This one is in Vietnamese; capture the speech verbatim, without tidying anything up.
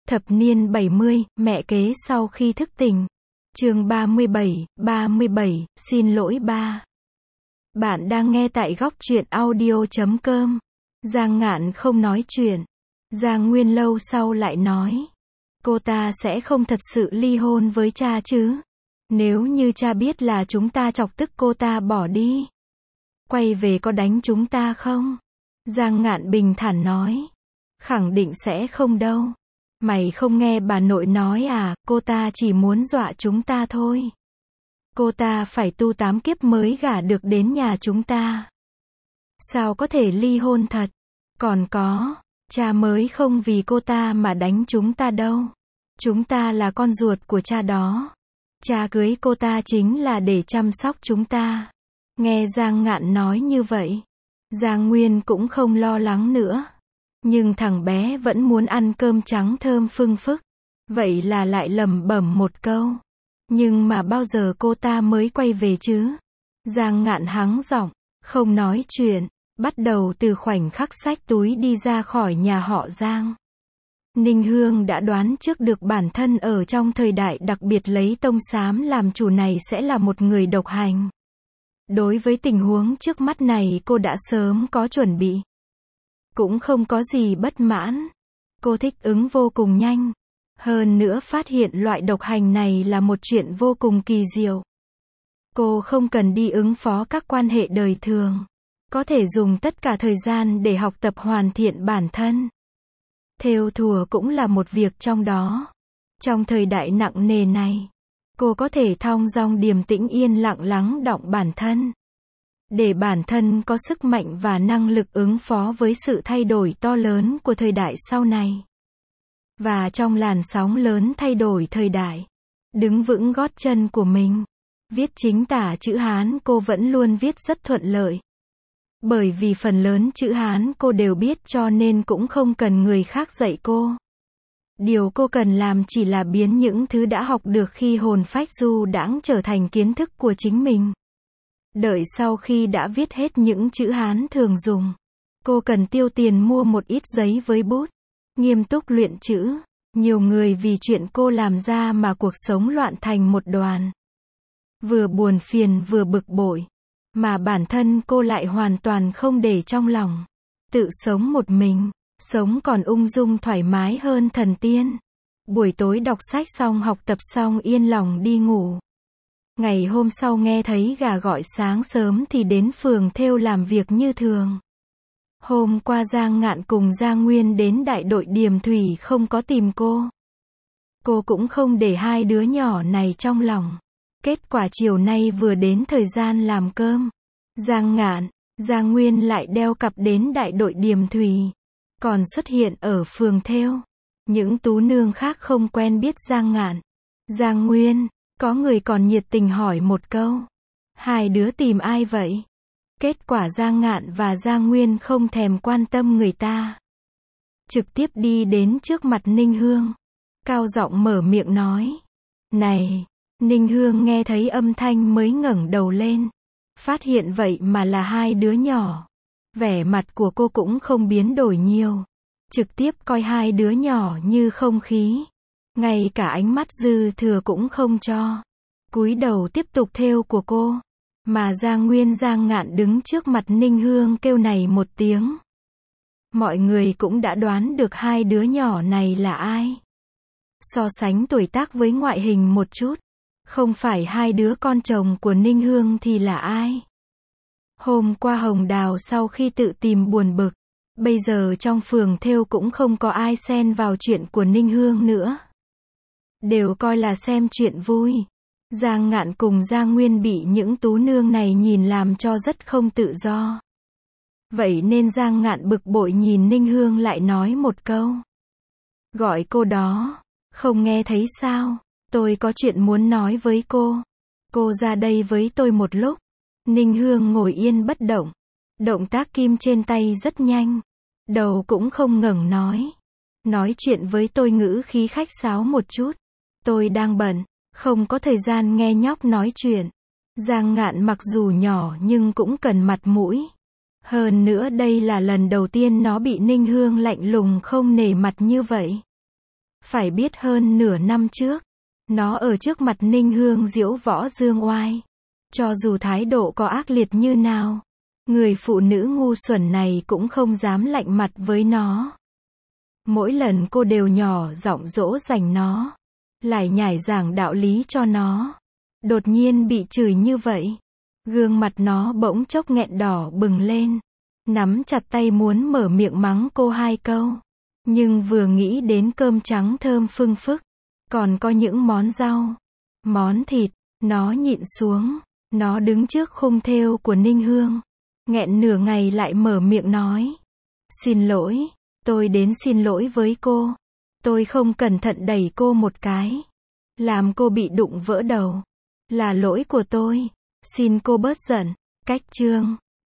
Thập niên bảy mươi, mẹ kế sau khi thức tỉnh. Chương ba mươi bảy, ba mươi bảy, xin lỗi ba. Bạn đang nghe tại góc truyện audio chấm com. Giang Ngạn không nói chuyện. Giang Nguyên lâu sau lại nói. Cô ta sẽ không thật sự ly hôn với cha chứ? Nếu như cha biết là chúng ta chọc tức cô ta bỏ đi, quay về có đánh chúng ta không? Giang Ngạn bình thản nói. Khẳng định sẽ không đâu. Mày không nghe bà nội nói à, cô ta chỉ muốn dọa chúng ta thôi. Cô ta phải tu tám kiếp mới gả được đến nhà chúng ta. Sao có thể ly hôn thật? Còn có, cha mới không vì cô ta mà đánh chúng ta đâu. Chúng ta là con ruột của cha đó. Cha cưới cô ta chính là để chăm sóc chúng ta. Nghe Giang Ngạn nói như vậy, Giang Nguyên cũng không lo lắng nữa. Nhưng thằng bé vẫn muốn ăn cơm trắng thơm phưng phức. Vậy là lại lẩm bẩm một câu. Nhưng mà bao giờ cô ta mới quay về chứ? Giang Ngạn hắng giọng, không nói chuyện, bắt đầu từ khoảnh khắc xách túi đi ra khỏi nhà họ Giang. Ninh Hương đã đoán trước được bản thân ở trong thời đại đặc biệt lấy tông xám làm chủ này sẽ là một người độc hành. Đối với tình huống trước mắt này cô đã sớm có chuẩn bị. Cũng không có gì bất mãn. Cô thích ứng vô cùng nhanh. Hơn nữa phát hiện loại độc hành này là một chuyện vô cùng kỳ diệu. Cô không cần đi ứng phó các quan hệ đời thường. Có thể dùng tất cả thời gian để học tập hoàn thiện bản thân. Thêu thùa cũng là một việc trong đó. Trong thời đại nặng nề này, cô có thể thong dong điềm tĩnh yên lặng lắng đọng bản thân. Để bản thân có sức mạnh và năng lực ứng phó với sự thay đổi to lớn của thời đại sau này. Và trong làn sóng lớn thay đổi thời đại, đứng vững gót chân của mình. Viết chính tả chữ Hán cô vẫn luôn viết rất thuận lợi. Bởi vì phần lớn chữ Hán cô đều biết cho nên cũng không cần người khác dạy cô. Điều cô cần làm chỉ là biến những thứ đã học được khi hồn phách du đãng trở thành kiến thức của chính mình. Đợi sau khi đã viết hết những chữ Hán thường dùng, cô cần tiêu tiền mua một ít giấy với bút, nghiêm túc luyện chữ. Nhiều người vì chuyện cô làm ra mà cuộc sống loạn thành một đoàn. Vừa buồn phiền vừa bực bội, mà bản thân cô lại hoàn toàn không để trong lòng. Tự sống một mình, sống còn ung dung thoải mái hơn thần tiên. Buổi tối đọc sách xong học tập xong yên lòng đi ngủ. Ngày hôm sau nghe thấy gà gọi sáng sớm thì đến phường thêu làm việc như thường. Hôm qua Giang Ngạn cùng Giang Nguyên đến đại đội Điềm Thủy không có tìm cô. Cô cũng không để hai đứa nhỏ này trong lòng. Kết quả chiều nay vừa đến thời gian làm cơm, Giang Ngạn, Giang Nguyên lại đeo cặp đến đại đội Điềm Thủy. Còn xuất hiện ở phường thêu. Những tú nương khác không quen biết Giang Ngạn, Giang Nguyên. Có người còn nhiệt tình hỏi một câu. Hai đứa tìm ai vậy? Kết quả Giang Ngạn và Giang Nguyên không thèm quan tâm người ta. Trực tiếp đi đến trước mặt Ninh Hương. Cao giọng mở miệng nói. Này! Ninh Hương nghe thấy âm thanh mới ngẩng đầu lên. Phát hiện vậy mà là hai đứa nhỏ. Vẻ mặt của cô cũng không biến đổi nhiều. Trực tiếp coi hai đứa nhỏ như không khí. Ngay cả ánh mắt dư thừa cũng không cho. Cúi đầu tiếp tục thêu của cô. Mà Giang Nguyên Giang Ngạn đứng trước mặt Ninh Hương kêu này một tiếng. Mọi người cũng đã đoán được hai đứa nhỏ này là ai. So sánh tuổi tác với ngoại hình một chút. Không phải hai đứa con chồng của Ninh Hương thì là ai? Hôm qua Hồng Đào sau khi tự tìm buồn bực. Bây giờ trong phường thêu cũng không có ai xen vào chuyện của Ninh Hương nữa. Đều coi là xem chuyện vui. Giang Ngạn cùng Giang Nguyên bị những tú nương này nhìn làm cho rất không tự do. Vậy nên Giang Ngạn bực bội nhìn Ninh Hương lại nói một câu. Gọi cô đó. Không nghe thấy sao? Tôi có chuyện muốn nói với cô. Cô ra đây với tôi một lúc. Ninh Hương ngồi yên bất động. Động tác kim trên tay rất nhanh. Đầu cũng không ngẩng nói. Nói chuyện với tôi ngữ khí khách sáo một chút. Tôi đang bận, không có thời gian nghe nhóc nói chuyện. Giang Ngạn mặc dù nhỏ nhưng cũng cần mặt mũi. Hơn nữa đây là lần đầu tiên nó bị Ninh Hương lạnh lùng không nể mặt như vậy. Phải biết hơn nửa năm trước, nó ở trước mặt Ninh Hương diễu võ dương oai. Cho dù thái độ có ác liệt như nào, người phụ nữ ngu xuẩn này cũng không dám lạnh mặt với nó. Mỗi lần cô đều nhỏ giọng dỗ dành nó, lải nhải giảng đạo lý cho nó. Đột nhiên bị chửi như vậy, gương mặt nó bỗng chốc nghẹn đỏ bừng lên, nắm chặt tay muốn mở miệng mắng cô hai câu. Nhưng vừa nghĩ đến cơm trắng thơm phưng phức, còn có những món rau, món thịt, nó nhịn xuống. Nó đứng trước khung thêu của Ninh Hương, nghẹn nửa ngày lại mở miệng nói: "Xin lỗi, tôi đến xin lỗi với cô. Tôi không cẩn thận đẩy cô một cái, làm cô bị đụng vỡ đầu. Là lỗi của tôi. Xin cô bớt giận." Cách chương